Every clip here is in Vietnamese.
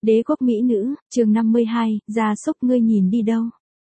Đế quốc mỹ nữ, chương 52, gia súc ngươi nhìn đi đâu?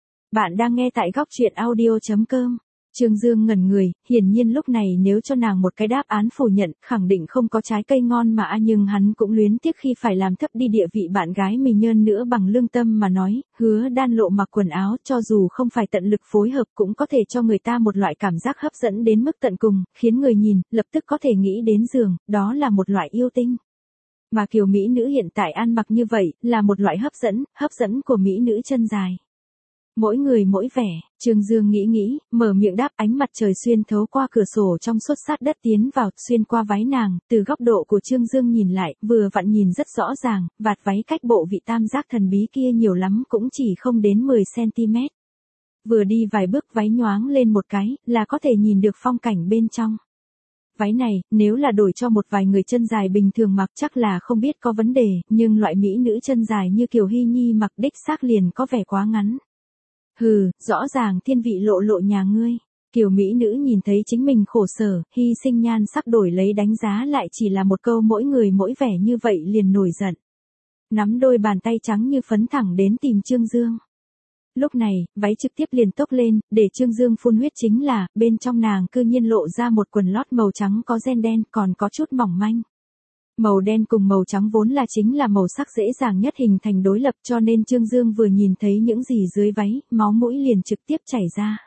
Bạn đang nghe tại góc truyện audio.com. Trương Dương ngẩn người, hiển nhiên lúc này nếu cho nàng một cái đáp án phủ nhận, khẳng định không có trái cây ngon mà nhưng hắn cũng luyến tiếc khi phải làm thấp đi địa vị bạn gái mình nhân nữa bằng lương tâm mà nói, Hứa Đan Lộ mặc quần áo cho dù không phải tận lực phối hợp cũng có thể cho người ta một loại cảm giác hấp dẫn đến mức tận cùng, khiến người nhìn, lập tức có thể nghĩ đến giường, đó là một loại yêu tinh. Mà kiểu mỹ nữ hiện tại ăn mặc như vậy, là một loại hấp dẫn của mỹ nữ chân dài. Mỗi người mỗi vẻ, Trương Dương nghĩ, mở miệng đáp ánh mặt trời xuyên thấu qua cửa sổ trong suốt sát đất tiến vào, xuyên qua váy nàng, từ góc độ của Trương Dương nhìn lại, vừa vặn nhìn rất rõ ràng, vạt váy cách bộ vị tam giác thần bí kia nhiều lắm cũng chỉ không đến 10cm. Vừa đi vài bước váy nhoáng lên một cái, là có thể nhìn được phong cảnh bên trong. Váy này, nếu là đổi cho một vài người chân dài bình thường mặc chắc là không biết có vấn đề, nhưng loại mỹ nữ chân dài như Kiều Hy Nhi mặc đích xác liền có vẻ quá ngắn. Hừ, rõ ràng thiên vị lộ nhà ngươi. Kiều mỹ nữ nhìn thấy chính mình khổ sở, hy sinh nhan sắc đổi lấy đánh giá lại chỉ là một câu mỗi người mỗi vẻ như vậy liền nổi giận. Nắm đôi bàn tay trắng như phấn thẳng đến tìm Trương Dương. Lúc này, váy trực tiếp liền tốc lên, để Trương Dương phun huyết chính là, bên trong nàng cư nhiên lộ ra một quần lót màu trắng có ren đen còn có chút mỏng manh. Màu đen cùng màu trắng vốn là chính là màu sắc dễ dàng nhất hình thành đối lập cho nên Trương Dương vừa nhìn thấy những gì dưới váy, máu mũi liền trực tiếp chảy ra.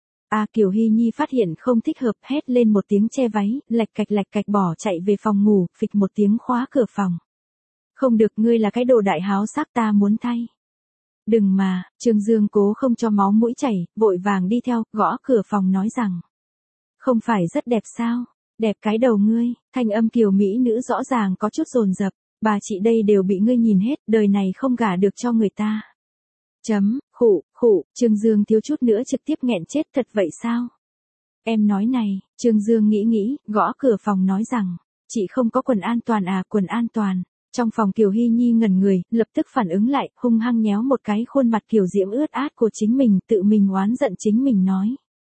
Kiều Hy Nhi phát hiện không thích hợp hét lên một tiếng che váy, lạch cạch bỏ chạy về phòng ngủ, phịch một tiếng khóa cửa phòng. Không được, ngươi là cái đồ đại háo sắc, ta muốn thay. Đừng mà, Trương Dương cố không cho máu mũi chảy, vội vàng đi theo, gõ cửa phòng nói rằng. Không phải rất đẹp sao? Đẹp cái đầu ngươi, thanh âm kiều mỹ nữ rõ ràng có chút dồn dập, bà chị đây đều bị ngươi nhìn hết, đời này không gả được cho người ta. Khụ, Trương Dương thiếu chút nữa trực tiếp nghẹn chết thật vậy sao? Em nói này, Trương Dương nghĩ, gõ cửa phòng nói rằng, chị không có quần an toàn quần an toàn. Trong phòng Kiều Hy Nhi ngẩn người, lập tức phản ứng lại, hung hăng nhéo một cái khuôn mặt kiều diễm ướt át của chính mình, tự mình oán giận chính mình nói.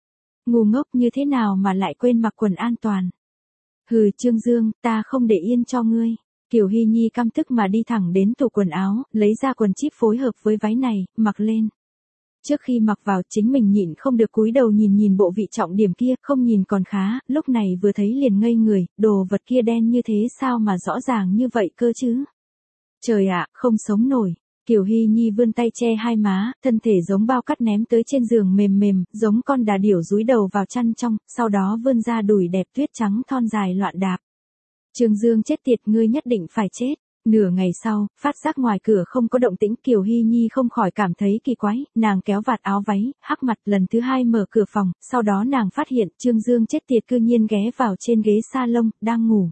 Ngu ngốc như thế nào mà lại quên mặc quần an toàn. Hừ Trương Dương, ta không để yên cho ngươi. Kiều Hy Nhi căm tức mà đi thẳng đến tủ quần áo, lấy ra quần chíp phối hợp với váy này, mặc lên. Trước khi mặc vào chính mình nhịn không được cúi đầu nhìn bộ vị trọng điểm kia, không nhìn còn khá, lúc này vừa thấy liền ngây người, đồ vật kia đen như thế sao mà rõ ràng như vậy cơ chứ. Trời ạ, không sống nổi. Kiều Hy Nhi vươn tay che hai má, thân thể giống bao cát ném tới trên giường mềm, giống con đà điểu dúi đầu vào chăn trong, sau đó vươn ra đùi đẹp tuyết trắng thon dài loạn đạp. Trương Dương chết tiệt, ngươi nhất định phải chết. Nửa ngày sau, phát giác ngoài cửa không có động tĩnh, Kiều Hy Nhi không khỏi cảm thấy kỳ quái, nàng kéo vạt áo váy, hắc mặt lần thứ hai mở cửa phòng, sau đó nàng phát hiện Trương Dương chết tiệt cư nhiên ghé vào trên ghế salon, đang ngủ.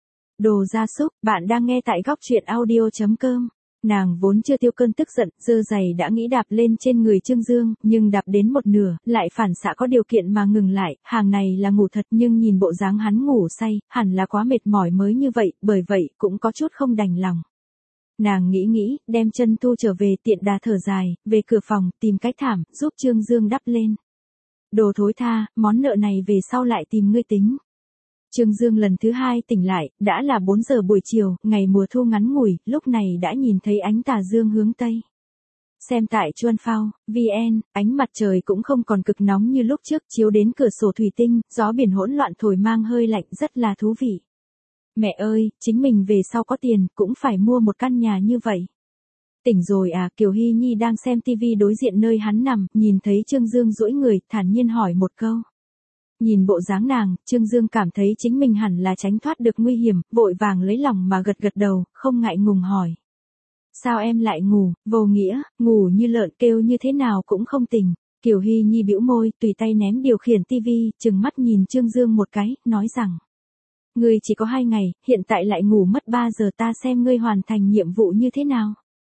Đồ gia súc, bạn đang nghe tại góc truyện audio.com. Nàng vốn chưa tiêu cơn tức giận, giơ giày đã nghĩ đạp lên trên người Trương Dương, nhưng đạp đến một nửa, lại phản xạ có điều kiện mà ngừng lại, hàng này là ngủ thật nhưng nhìn bộ dáng hắn ngủ say, hẳn là quá mệt mỏi mới như vậy, bởi vậy cũng có chút không đành lòng. Nàng nghĩ, đem chân thu trở về tiện đà thở dài, về cửa phòng, tìm cái thảm, giúp Trương Dương đắp lên. Đồ thối tha, món nợ này về sau lại tìm ngươi tính. Trương Dương lần thứ hai tỉnh lại, đã là 4 giờ buổi chiều, ngày mùa thu ngắn ngủi, lúc này đã nhìn thấy ánh tà dương hướng Tây. Xem tại Chuan Phao, VN, ánh mặt trời cũng không còn cực nóng như lúc trước, chiếu đến cửa sổ thủy tinh, gió biển hỗn loạn thổi mang hơi lạnh rất là thú vị. Mẹ ơi, chính mình về sau có tiền, cũng phải mua một căn nhà như vậy. Tỉnh rồi Kiều Hy Nhi đang xem tivi đối diện nơi hắn nằm, nhìn thấy Trương Dương duỗi người, thản nhiên hỏi một câu. Nhìn bộ dáng nàng, Trương Dương cảm thấy chính mình hẳn là tránh thoát được nguy hiểm, vội vàng lấy lòng mà gật đầu, không ngại ngùng hỏi. Sao em lại ngủ, vô nghĩa, ngủ như lợn kêu như thế nào cũng không tỉnh. Kiều Hy Nhi bĩu môi, tùy tay ném điều khiển tivi, trừng mắt nhìn Trương Dương một cái, nói rằng. Ngươi chỉ có 2 ngày, hiện tại lại ngủ mất 3 giờ, ta xem ngươi hoàn thành nhiệm vụ như thế nào.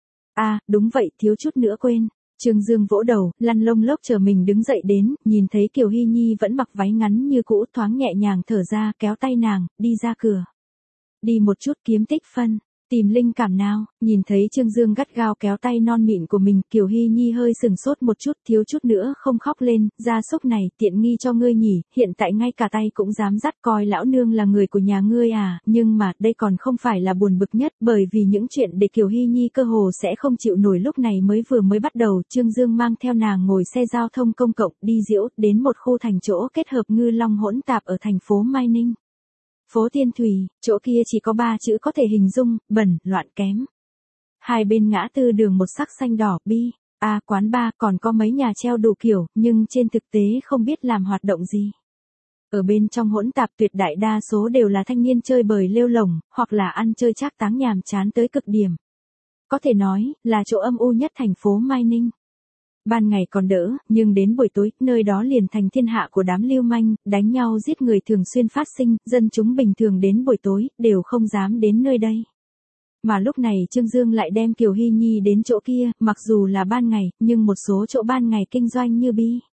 Đúng vậy, thiếu chút nữa quên. Trương Dương vỗ đầu, lăn lông lốc chờ mình đứng dậy đến, nhìn thấy Kiều Hy Nhi vẫn mặc váy ngắn như cũ, thoáng nhẹ nhàng thở ra, kéo tay nàng, đi ra cửa. Đi một chút kiếm tích phân. Tìm linh cảm nào? Nhìn thấy Trương Dương gắt gao kéo tay non mịn của mình, Kiều Hy Nhi hơi sừng sốt một chút, thiếu chút nữa không khóc lên, gia súc này, tiện nghi cho ngươi nhỉ, hiện tại ngay cả tay cũng dám dắt, coi lão nương là người của nhà ngươi à, nhưng mà, đây còn không phải là buồn bực nhất, bởi vì những chuyện để Kiều Hy Nhi cơ hồ sẽ không chịu nổi lúc này mới bắt đầu, Trương Dương mang theo nàng ngồi xe giao thông công cộng, đi diễu, đến một khu thành chỗ kết hợp ngư long hỗn tạp ở thành phố Mai Ninh. Phố Tiên Thủy, chỗ kia chỉ có 3 chữ có thể hình dung, bẩn, loạn kém. Hai bên ngã tư đường một sắc xanh đỏ, bi, quán bar, còn có mấy nhà treo đủ kiểu, nhưng trên thực tế không biết làm hoạt động gì. Ở bên trong hỗn tạp tuyệt đại đa số đều là thanh niên chơi bời lêu lổng, hoặc là ăn chơi trác táng nhàm chán tới cực điểm. Có thể nói, là chỗ âm u nhất thành phố Mai Ninh. Ban ngày còn đỡ, nhưng đến buổi tối, nơi đó liền thành thiên hạ của đám lưu manh, đánh nhau giết người thường xuyên phát sinh, dân chúng bình thường đến buổi tối, đều không dám đến nơi đây. Mà lúc này Trương Dương lại đem Kiều Hy Nhi đến chỗ kia, mặc dù là ban ngày, nhưng một số chỗ ban ngày kinh doanh như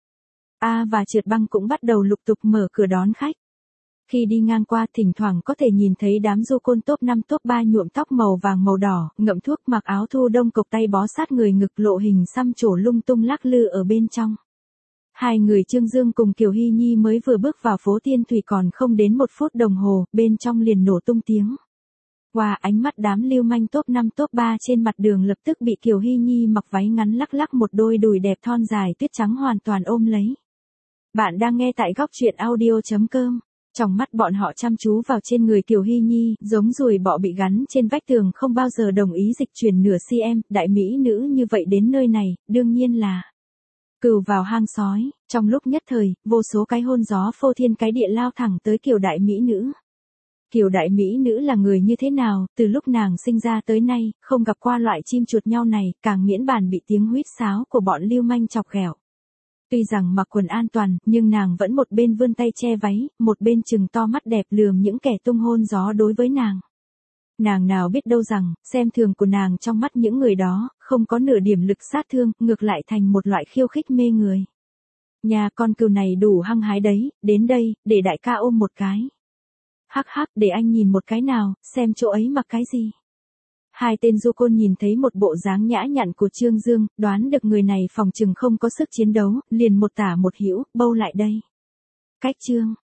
và trượt băng cũng bắt đầu lục tục mở cửa đón khách. Khi đi ngang qua thỉnh thoảng có thể nhìn thấy đám du côn top 5 top 3 nhuộm tóc màu vàng màu đỏ, ngậm thuốc mặc áo thu đông cộc tay bó sát người ngực lộ hình xăm trổ lung tung lắc lư ở bên trong. Hai người Trương Dương cùng Kiều Hy Nhi mới vừa bước vào phố Tiên Thủy còn không đến 1 phút đồng hồ, bên trong liền nổ tung tiếng. Ánh mắt đám lưu manh top 5 top 3 trên mặt đường lập tức bị Kiều Hy Nhi mặc váy ngắn lắc lắc một đôi đùi đẹp thon dài tuyết trắng hoàn toàn ôm lấy. Bạn đang nghe tại góc truyện audio.com. Trong mắt bọn họ chăm chú vào trên người Kiều Hy Nhi, giống ruồi bọ bị gắn trên vách tường không bao giờ đồng ý dịch chuyển nửa cm, đại mỹ nữ như vậy đến nơi này, đương nhiên là cừu vào hang sói, trong lúc nhất thời, vô số cái hôn gió phô thiên cái địa lao thẳng tới Kiều đại mỹ nữ. Kiều đại mỹ nữ là người như thế nào, từ lúc nàng sinh ra tới nay, không gặp qua loại chim chuột nhau này, càng miễn bàn bị tiếng huýt sáo của bọn lưu manh chọc ghẹo. Tuy rằng mặc quần an toàn, nhưng nàng vẫn một bên vươn tay che váy, một bên trừng to mắt đẹp lườm những kẻ tung hôn gió đối với nàng. Nàng nào biết đâu rằng, xem thường của nàng trong mắt những người đó, không có nửa điểm lực sát thương, ngược lại thành một loại khiêu khích mê người. Nhà con cừu này đủ hăng hái đấy, đến đây, để đại ca ôm một cái. Hắc hắc, để anh nhìn một cái nào, xem chỗ ấy mặc cái gì. Hai tên du côn nhìn thấy một bộ dáng nhã nhặn của Trương Dương, đoán được người này phòng chừng không có sức chiến đấu, liền một tả một hữu, bâu lại đây. Cách Trương